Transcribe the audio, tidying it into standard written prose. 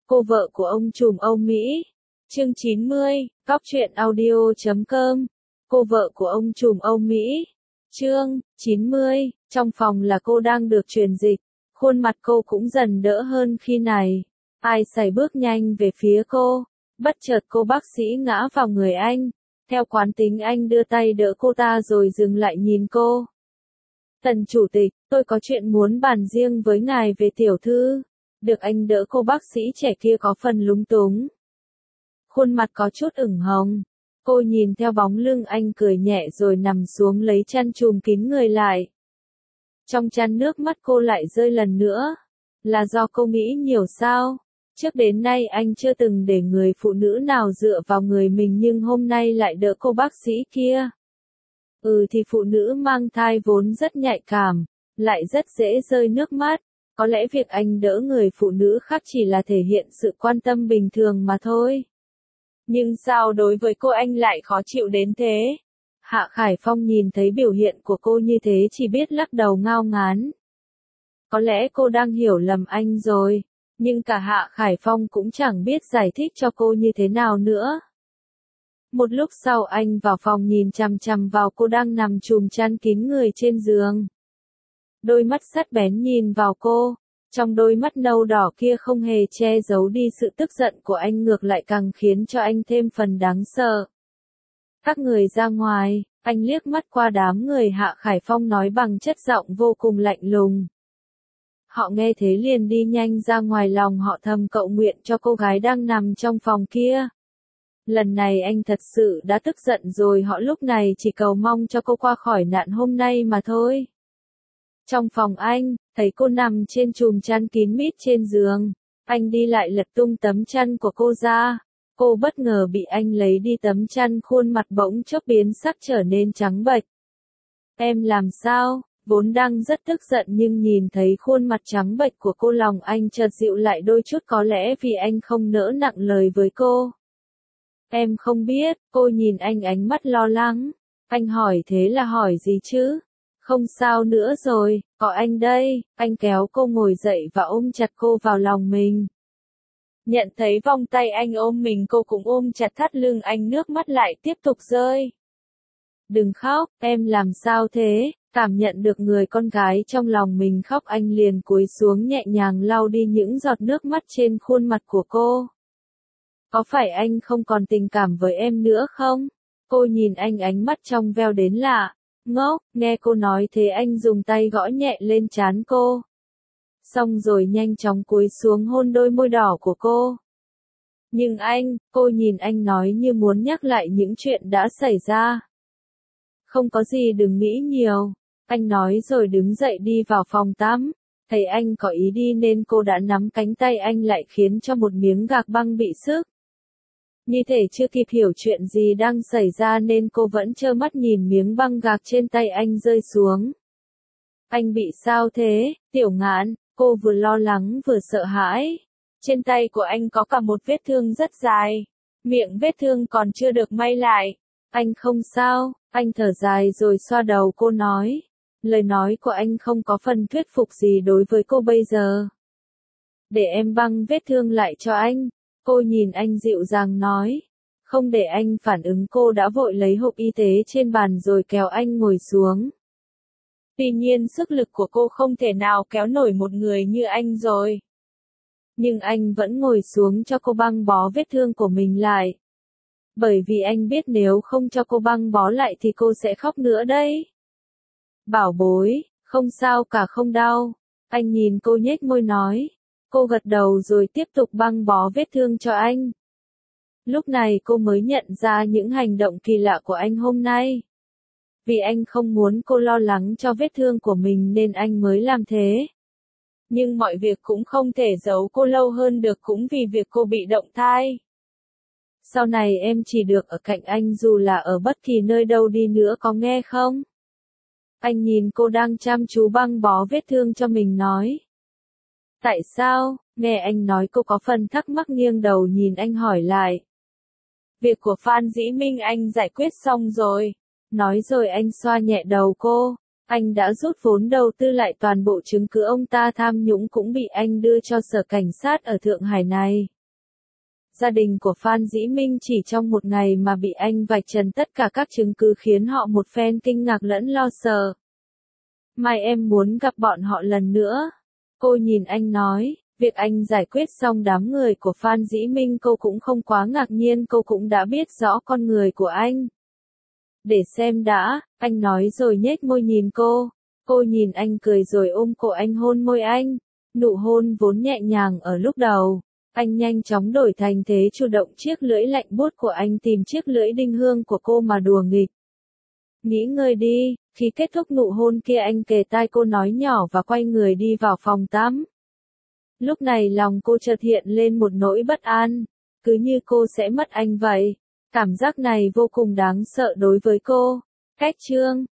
Cô vợ của ông trùm Âu Mỹ. Chương 90, Góc truyện audio.com. Cô vợ của ông trùm Âu Mỹ. Chương 90, trong phòng là cô đang được truyền dịch. Khuôn mặt cô cũng dần đỡ hơn khi này. Ai sải bước nhanh về phía cô. Bất chợt cô bác sĩ ngã vào người anh. Theo quán tính anh đưa tay đỡ cô ta rồi dừng lại nhìn cô. Tần chủ tịch, tôi có chuyện muốn bàn riêng với ngài về tiểu thư. Được anh đỡ cô bác sĩ trẻ kia có phần lúng túng. Khuôn mặt có chút ửng hồng. Cô nhìn theo bóng lưng anh cười nhẹ rồi nằm xuống lấy chăn trùm kín người lại. Trong chăn nước mắt cô lại rơi lần nữa. Là do cô nghĩ nhiều sao? Trước đến nay anh chưa từng để người phụ nữ nào dựa vào người mình nhưng hôm nay lại đỡ cô bác sĩ kia. Thì phụ nữ mang thai vốn rất nhạy cảm, lại rất dễ rơi nước mắt. Có lẽ việc anh đỡ người phụ nữ khác chỉ là thể hiện sự quan tâm bình thường mà thôi. Nhưng sao đối với cô anh lại khó chịu đến thế? Hạ Khải Phong nhìn thấy biểu hiện của cô như thế chỉ biết lắc đầu ngao ngán. Có lẽ cô đang hiểu lầm anh rồi, nhưng cả Hạ Khải Phong cũng chẳng biết giải thích cho cô như thế nào nữa. Một lúc sau anh vào phòng nhìn chằm chằm vào cô đang nằm trùm chăn kín người trên giường. Đôi mắt sắc bén nhìn vào cô, trong đôi mắt nâu đỏ kia không hề che giấu đi sự tức giận của anh, ngược lại càng khiến cho anh thêm phần đáng sợ. Các người ra ngoài, anh liếc mắt qua đám người. Hạ Khải Phong nói bằng chất giọng vô cùng lạnh lùng. Họ nghe thế liền đi nhanh ra ngoài, lòng họ thầm cầu nguyện cho cô gái đang nằm trong phòng kia. Lần này anh thật sự đã tức giận rồi, họ lúc này chỉ cầu mong cho cô qua khỏi nạn hôm nay mà thôi. Trong phòng anh, thấy cô nằm trên chùm chăn kín mít trên giường. Anh đi lại lật tung tấm chăn của cô ra. Cô bất ngờ bị anh lấy đi tấm chăn, khuôn mặt bỗng chốc biến sắc trở nên trắng bệch. Em làm sao? Vốn đang rất tức giận nhưng nhìn thấy khuôn mặt trắng bệch của cô, lòng anh chợt dịu lại đôi chút, có lẽ vì anh không nỡ nặng lời với cô. Em không biết. Cô nhìn anh ánh mắt lo lắng. Anh hỏi thế là hỏi gì chứ? Không sao nữa rồi, có anh đây. Anh kéo cô ngồi dậy và ôm chặt cô vào lòng mình. Nhận thấy vòng tay anh ôm mình, cô cũng ôm chặt thắt lưng anh, nước mắt lại tiếp tục rơi. Đừng khóc, em làm sao thế? Cảm nhận được người con gái trong lòng mình khóc, anh liền cúi xuống nhẹ nhàng lau đi những giọt nước mắt trên khuôn mặt của cô. Có phải anh không còn tình cảm với em nữa không? Cô nhìn anh ánh mắt trong veo đến lạ. Ngốc, nghe cô nói thế anh dùng tay gõ nhẹ lên trán cô. Xong rồi nhanh chóng cúi xuống hôn đôi môi đỏ của cô. Nhưng anh, cô nhìn anh nói như muốn nhắc lại những chuyện đã xảy ra. Không có gì, đừng nghĩ nhiều. Anh nói rồi đứng dậy đi vào phòng tắm. Thấy anh có ý đi nên cô đã nắm cánh tay anh lại, khiến cho một miếng gạc băng bị xước. Như thể chưa kịp hiểu chuyện gì đang xảy ra nên cô vẫn trơ mắt nhìn miếng băng gạc trên tay anh rơi xuống. Anh bị sao thế, Tiểu Ngạn? Cô vừa lo lắng vừa sợ hãi. Trên tay của anh có cả một vết thương rất dài. Miệng vết thương còn chưa được may lại. Anh không sao. Anh thở dài rồi xoa đầu cô nói. Lời nói của anh không có phần thuyết phục gì đối với cô bây giờ. Để em băng vết thương lại cho anh. Cô nhìn anh dịu dàng nói. Không để anh phản ứng, cô đã vội lấy hộp y tế trên bàn rồi kéo anh ngồi xuống. Tuy nhiên sức lực của cô không thể nào kéo nổi một người như anh rồi. Nhưng anh vẫn ngồi xuống cho cô băng bó vết thương của mình lại. Bởi vì anh biết nếu không cho cô băng bó lại thì cô sẽ khóc nữa đấy. Bảo bối, không sao cả, không đau. Anh nhìn cô nhếch môi nói. Cô gật đầu rồi tiếp tục băng bó vết thương cho anh. Lúc này cô mới nhận ra những hành động kỳ lạ của anh hôm nay. Vì anh không muốn cô lo lắng cho vết thương của mình nên anh mới làm thế. Nhưng mọi việc cũng không thể giấu cô lâu hơn được, cũng vì việc cô bị động thai. Sau này em chỉ được ở cạnh anh dù là ở bất kỳ nơi đâu đi nữa, có nghe không? Anh nhìn cô đang chăm chú băng bó vết thương cho mình nói. Tại sao? Nghe anh nói cô có phần thắc mắc, nghiêng đầu nhìn anh hỏi lại. Việc của Phan Dĩ Minh anh giải quyết xong rồi. Nói rồi anh xoa nhẹ đầu cô. Anh đã rút vốn đầu tư lại, toàn bộ chứng cứ ông ta tham nhũng cũng bị anh đưa cho sở cảnh sát ở Thượng Hải này. Gia đình của Phan Dĩ Minh chỉ trong một ngày mà bị anh vạch trần tất cả các chứng cứ khiến họ một phen kinh ngạc lẫn lo sợ. Mai em muốn gặp bọn họ lần nữa. Cô nhìn anh nói, việc anh giải quyết xong đám người của Phan Dĩ Minh cô cũng không quá ngạc nhiên, cô cũng đã biết rõ con người của anh. Để xem đã, anh nói rồi nhếch môi nhìn cô. Cô nhìn anh cười rồi ôm cổ anh hôn môi anh. Nụ hôn vốn nhẹ nhàng ở lúc đầu, anh nhanh chóng đổi thành thế chủ động, chiếc lưỡi lạnh buốt của anh tìm chiếc lưỡi đinh hương của cô mà đùa nghịch. Nghỉ ngơi đi, khi kết thúc nụ hôn kia anh kề tai cô nói nhỏ và quay người đi vào phòng tắm. Lúc này lòng cô chợt hiện lên một nỗi bất an, cứ như cô sẽ mất anh vậy. Cảm giác này vô cùng đáng sợ đối với cô. Cách chương